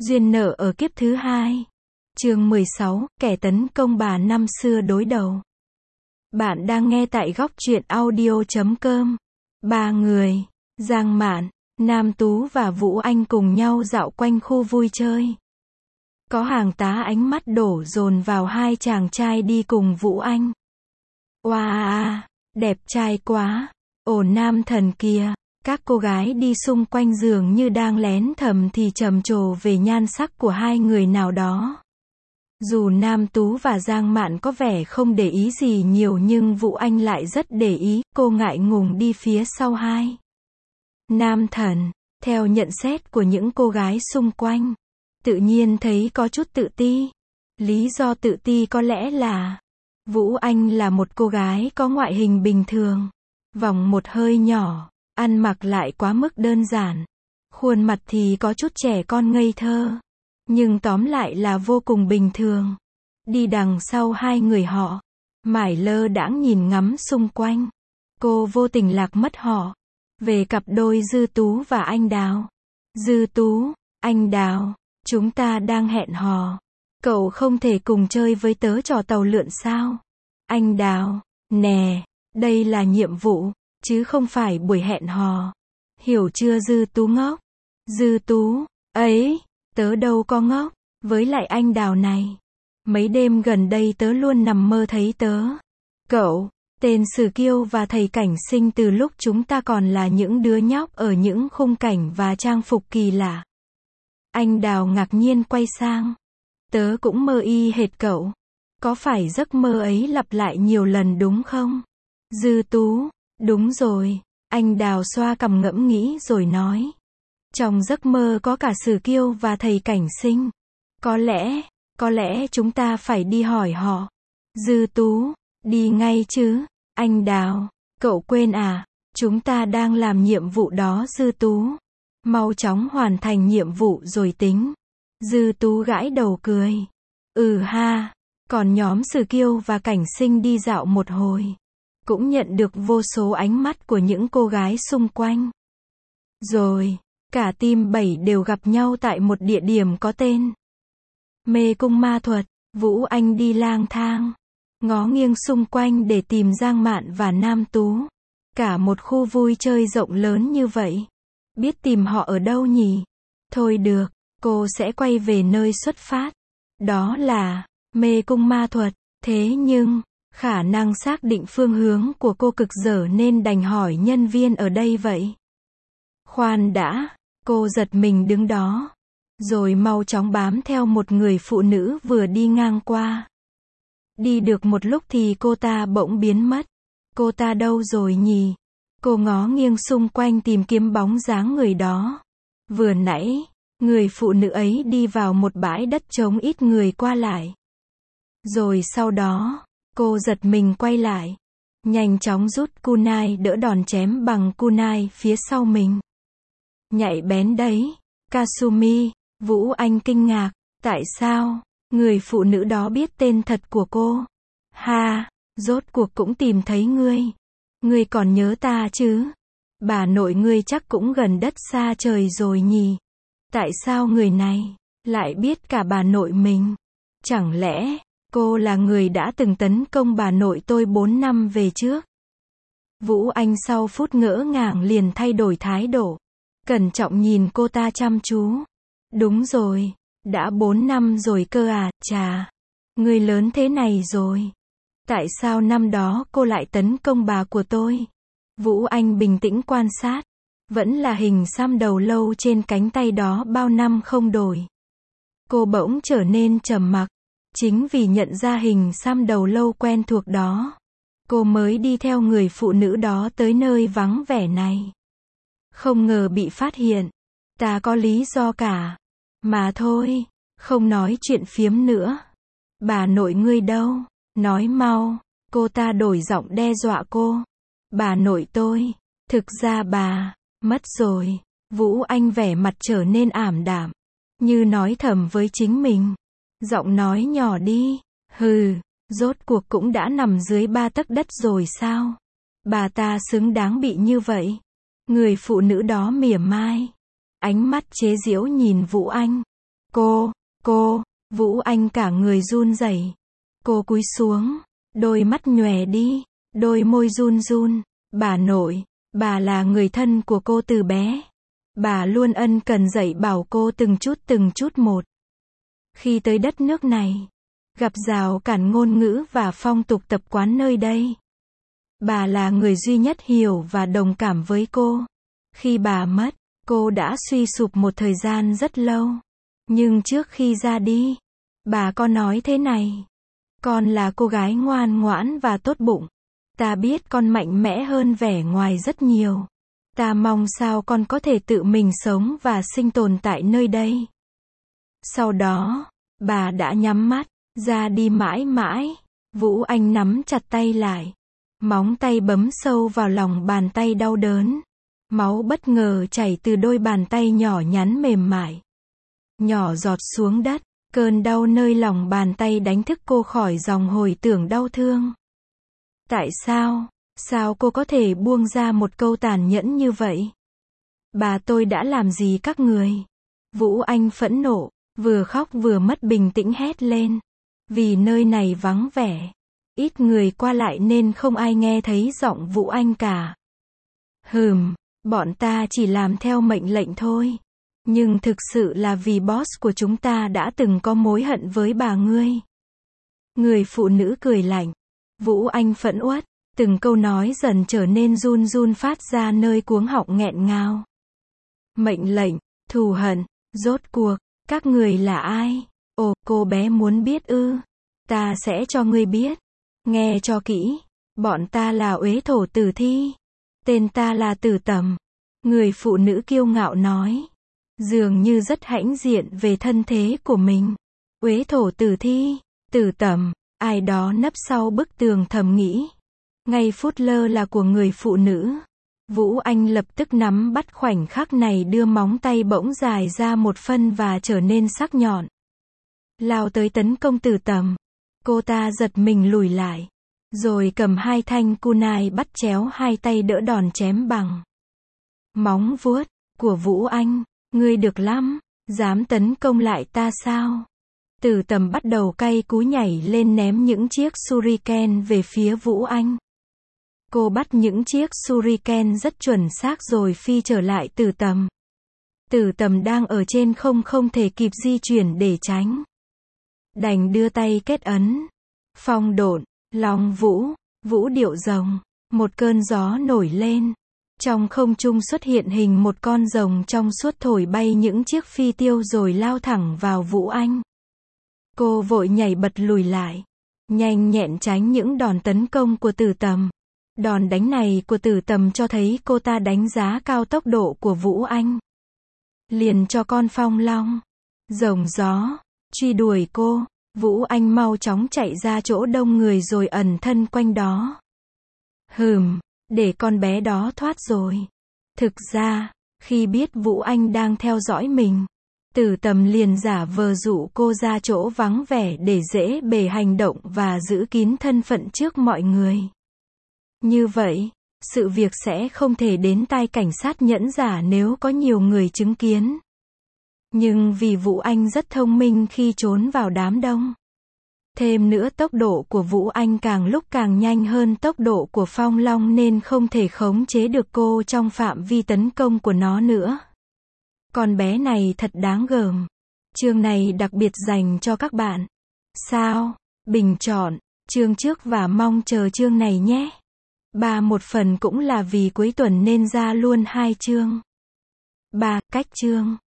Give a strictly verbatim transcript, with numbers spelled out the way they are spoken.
Duyên nợ ở kiếp thứ hai. Chương mười sáu, kẻ tấn công bà năm xưa đối đầu. Bạn đang nghe tại góc truyện audio chấm com. Ba người, Giang Mạn, Nam Tú và Vũ Anh cùng nhau dạo quanh khu vui chơi. Có hàng tá ánh mắt đổ dồn vào hai chàng trai đi cùng Vũ Anh. Oa, wow, đẹp trai quá, ồ nam thần kia. Các cô gái đi xung quanh giường như đang lén thầm thì trầm trồ về nhan sắc của hai người nào đó. Dù Nam Tú và Giang Mạn có vẻ không để ý gì nhiều nhưng Vũ Anh lại rất để ý, cô ngại ngùng đi phía sau hai nam thần. Theo nhận xét của những cô gái xung quanh, tự nhiên thấy có chút tự ti. Lý do tự ti có lẽ là Vũ Anh là một cô gái có ngoại hình bình thường, vòng một hơi nhỏ, ăn mặc lại quá mức đơn giản, khuôn mặt thì có chút trẻ con ngây thơ, nhưng tóm lại là vô cùng bình thường. Đi đằng sau hai người họ, mải lơ đãng nhìn ngắm xung quanh, cô vô tình lạc mất họ về cặp đôi Dư Tú và Anh Đào. Dư Tú, Anh Đào, chúng ta đang hẹn hò, cậu không thể cùng chơi với tớ trò tàu lượn sao? Anh Đào, nè, đây là nhiệm vụ, chứ không phải buổi hẹn hò. Hiểu chưa Dư Tú ngốc? Dư Tú, ấy, tớ đâu có ngốc, với lại anh Đào này. Mấy đêm gần đây tớ luôn nằm mơ thấy tớ. Cậu, tên Sử Kiêu và thầy Cảnh Sinh từ lúc chúng ta còn là những đứa nhóc ở những khung cảnh và trang phục kỳ lạ. Anh Đào ngạc nhiên quay sang. Tớ cũng mơ y hệt cậu. Có phải giấc mơ ấy lặp lại nhiều lần đúng không? Dư Tú, đúng rồi. Anh Đào xoa cằm ngẫm nghĩ rồi nói. Trong giấc mơ có cả Sử Kiêu và thầy Cảnh Sinh. Có lẽ, có lẽ chúng ta phải đi hỏi họ. Dư Tú, đi ngay chứ. Anh Đào, cậu quên à, chúng ta đang làm nhiệm vụ đó Dư Tú. Mau chóng hoàn thành nhiệm vụ rồi tính. Dư Tú gãi đầu cười. Ừ ha, còn nhóm Sử Kiêu và Cảnh Sinh đi dạo một hồi, cũng nhận được vô số ánh mắt của những cô gái xung quanh. Rồi, cả team bảy đều gặp nhau tại một địa điểm có tên Mê Cung Ma Thuật. Vũ Anh đi lang thang, ngó nghiêng xung quanh để tìm Giang Mạn và Nam Tú. Cả một khu vui chơi rộng lớn như vậy, biết tìm họ ở đâu nhỉ? Thôi được, cô sẽ quay về nơi xuất phát. Đó là Mê Cung Ma Thuật. Thế nhưng, khả năng xác định phương hướng của cô cực dở nên đành hỏi nhân viên ở đây vậy. Khoan đã, cô giật mình đứng đó, rồi mau chóng bám theo một người phụ nữ vừa đi ngang qua. Đi được một lúc thì cô ta bỗng biến mất. Cô ta đâu rồi nhỉ? Cô ngó nghiêng xung quanh tìm kiếm bóng dáng người đó. Vừa nãy, người phụ nữ ấy đi vào một bãi đất trống ít người qua lại. Rồi sau đó, cô giật mình quay lại, nhanh chóng rút kunai đỡ đòn chém bằng kunai phía sau mình. Nhạy bén đấy, Kasumi. Vũ Anh kinh ngạc, tại sao người phụ nữ đó biết tên thật của cô? Ha, rốt cuộc cũng tìm thấy ngươi. Ngươi còn nhớ ta chứ? Bà nội ngươi chắc cũng gần đất xa trời rồi nhỉ? Tại sao người này lại biết cả bà nội mình? Chẳng lẽ cô là người đã từng tấn công bà nội tôi bốn năm về trước? Vũ Anh sau phút ngỡ ngàng liền thay đổi thái độ, cẩn trọng nhìn cô ta chăm chú. Đúng rồi, đã bốn năm rồi cơ à, chà, ngươi lớn thế này rồi. Tại sao năm đó cô lại tấn công bà của tôi? Vũ Anh bình tĩnh quan sát, vẫn là hình xăm đầu lâu trên cánh tay đó bao năm không đổi. Cô bỗng trở nên trầm mặc, chính vì nhận ra hình xăm đầu lâu quen thuộc đó, cô mới đi theo người phụ nữ đó tới nơi vắng vẻ này. Không ngờ bị phát hiện, ta có lý do cả. Mà thôi, không nói chuyện phiếm nữa. Bà nội ngươi đâu? Nói mau. Cô ta đổi giọng đe dọa cô. Bà nội tôi, thực ra bà mất rồi. Vũ Anh vẻ mặt trở nên ảm đạm, như nói thầm với chính mình. Giọng nói nhỏ đi. Hừ, rốt cuộc cũng đã nằm dưới ba tấc đất rồi sao? Bà ta xứng đáng bị như vậy. Người phụ nữ đó mỉa mai, ánh mắt chế giễu nhìn Vũ Anh. Cô, cô, Vũ Anh cả người run rẩy. Cô cúi xuống, đôi mắt nhòe đi, đôi môi run run. Bà nội, bà là người thân của cô từ bé. Bà luôn ân cần dạy bảo cô từng chút từng chút một. Khi tới đất nước này, gặp rào cản ngôn ngữ và phong tục tập quán nơi đây. Bà là người duy nhất hiểu và đồng cảm với cô. Khi bà mất, cô đã suy sụp một thời gian rất lâu. Nhưng trước khi ra đi, bà có nói thế này. Con là cô gái ngoan ngoãn và tốt bụng. Ta biết con mạnh mẽ hơn vẻ ngoài rất nhiều. Ta mong sao con có thể tự mình sống và sinh tồn tại nơi đây. Sau đó, bà đã nhắm mắt, ra đi mãi mãi. Vũ Anh nắm chặt tay lại. Móng tay bấm sâu vào lòng bàn tay đau đớn. Máu bất ngờ chảy từ đôi bàn tay nhỏ nhắn mềm mại. Nhỏ giọt xuống đất. Cơn đau nơi lòng bàn tay đánh thức cô khỏi dòng hồi tưởng đau thương. Tại sao? Sao cô có thể buông ra một câu tàn nhẫn như vậy? Bà tôi đã làm gì các người? Vũ Anh phẫn nộ, vừa khóc vừa mất bình tĩnh hét lên. Vì nơi này vắng vẻ, ít người qua lại nên không ai nghe thấy giọng Vũ Anh cả. Hừm, bọn ta chỉ làm theo mệnh lệnh thôi. Nhưng thực sự là vì boss của chúng ta đã từng có mối hận với bà ngươi. Người phụ nữ cười lạnh. Vũ Anh phẫn uất, từng câu nói dần trở nên run run phát ra nơi cuống họng nghẹn ngào. Mệnh lệnh, thù hận, rốt cuộc, các người là ai? Ồ, cô bé muốn biết ư? Ta sẽ cho ngươi biết. Nghe cho kỹ, bọn ta là uế thổ tử thi. Tên ta là Tử Tầm. Người phụ nữ kiêu ngạo nói. Dường như rất hãnh diện về thân thế của mình. Uế thổ tử thi, Tử Tầm, ai đó nấp sau bức tường thầm nghĩ. Ngay phút lơ là của người phụ nữ. Vũ Anh lập tức nắm bắt khoảnh khắc này, đưa móng tay bỗng dài ra một phân và trở nên sắc nhọn. Lao tới tấn công Tử Tầm. Cô ta giật mình lùi lại. Rồi cầm hai thanh kunai bắt chéo hai tay đỡ đòn chém bằng. Móng vuốt của Vũ Anh. Ngươi được lắm, dám tấn công lại ta sao? Tử Tầm bắt đầu cay cú nhảy lên ném những chiếc shuriken về phía Vũ Anh. Cô bắt những chiếc shuriken rất chuẩn xác rồi phi trở lại Tử Tầm. Tử Tầm đang ở trên không không thể kịp di chuyển để tránh. Đành đưa tay kết ấn. Phong độn, long vũ, vũ điệu rồng. Một cơn gió nổi lên. Trong không trung xuất hiện hình một con rồng trong suốt thổi bay những chiếc phi tiêu rồi lao thẳng vào Vũ Anh. Cô vội nhảy bật lùi lại. Nhanh nhẹn tránh những đòn tấn công của Tử Tầm. Đòn đánh này của Tử Tầm cho thấy cô ta đánh giá cao tốc độ của Vũ Anh. Liền cho con phong long, rồng gió, truy đuổi cô. Vũ Anh mau chóng chạy ra chỗ đông người rồi ẩn thân quanh đó. Hừm, để con bé đó thoát rồi. Thực ra, khi biết Vũ Anh đang theo dõi mình, Tử Tầm liền giả vờ dụ cô ra chỗ vắng vẻ để dễ bề hành động và giữ kín thân phận trước mọi người. Như vậy, sự việc sẽ không thể đến tai cảnh sát nhẫn giả nếu có nhiều người chứng kiến. Nhưng vì Vũ Anh rất thông minh khi trốn vào đám đông. Thêm nữa tốc độ của Vũ Anh càng lúc càng nhanh hơn tốc độ của Phong Long nên không thể khống chế được cô trong phạm vi tấn công của nó nữa. Con bé này thật đáng gờm. Chương này đặc biệt dành cho các bạn. Sao? Bình chọn chương trước và mong chờ chương này nhé. Ba một phần cũng là vì cuối tuần nên ra luôn hai chương. Ba cách chương.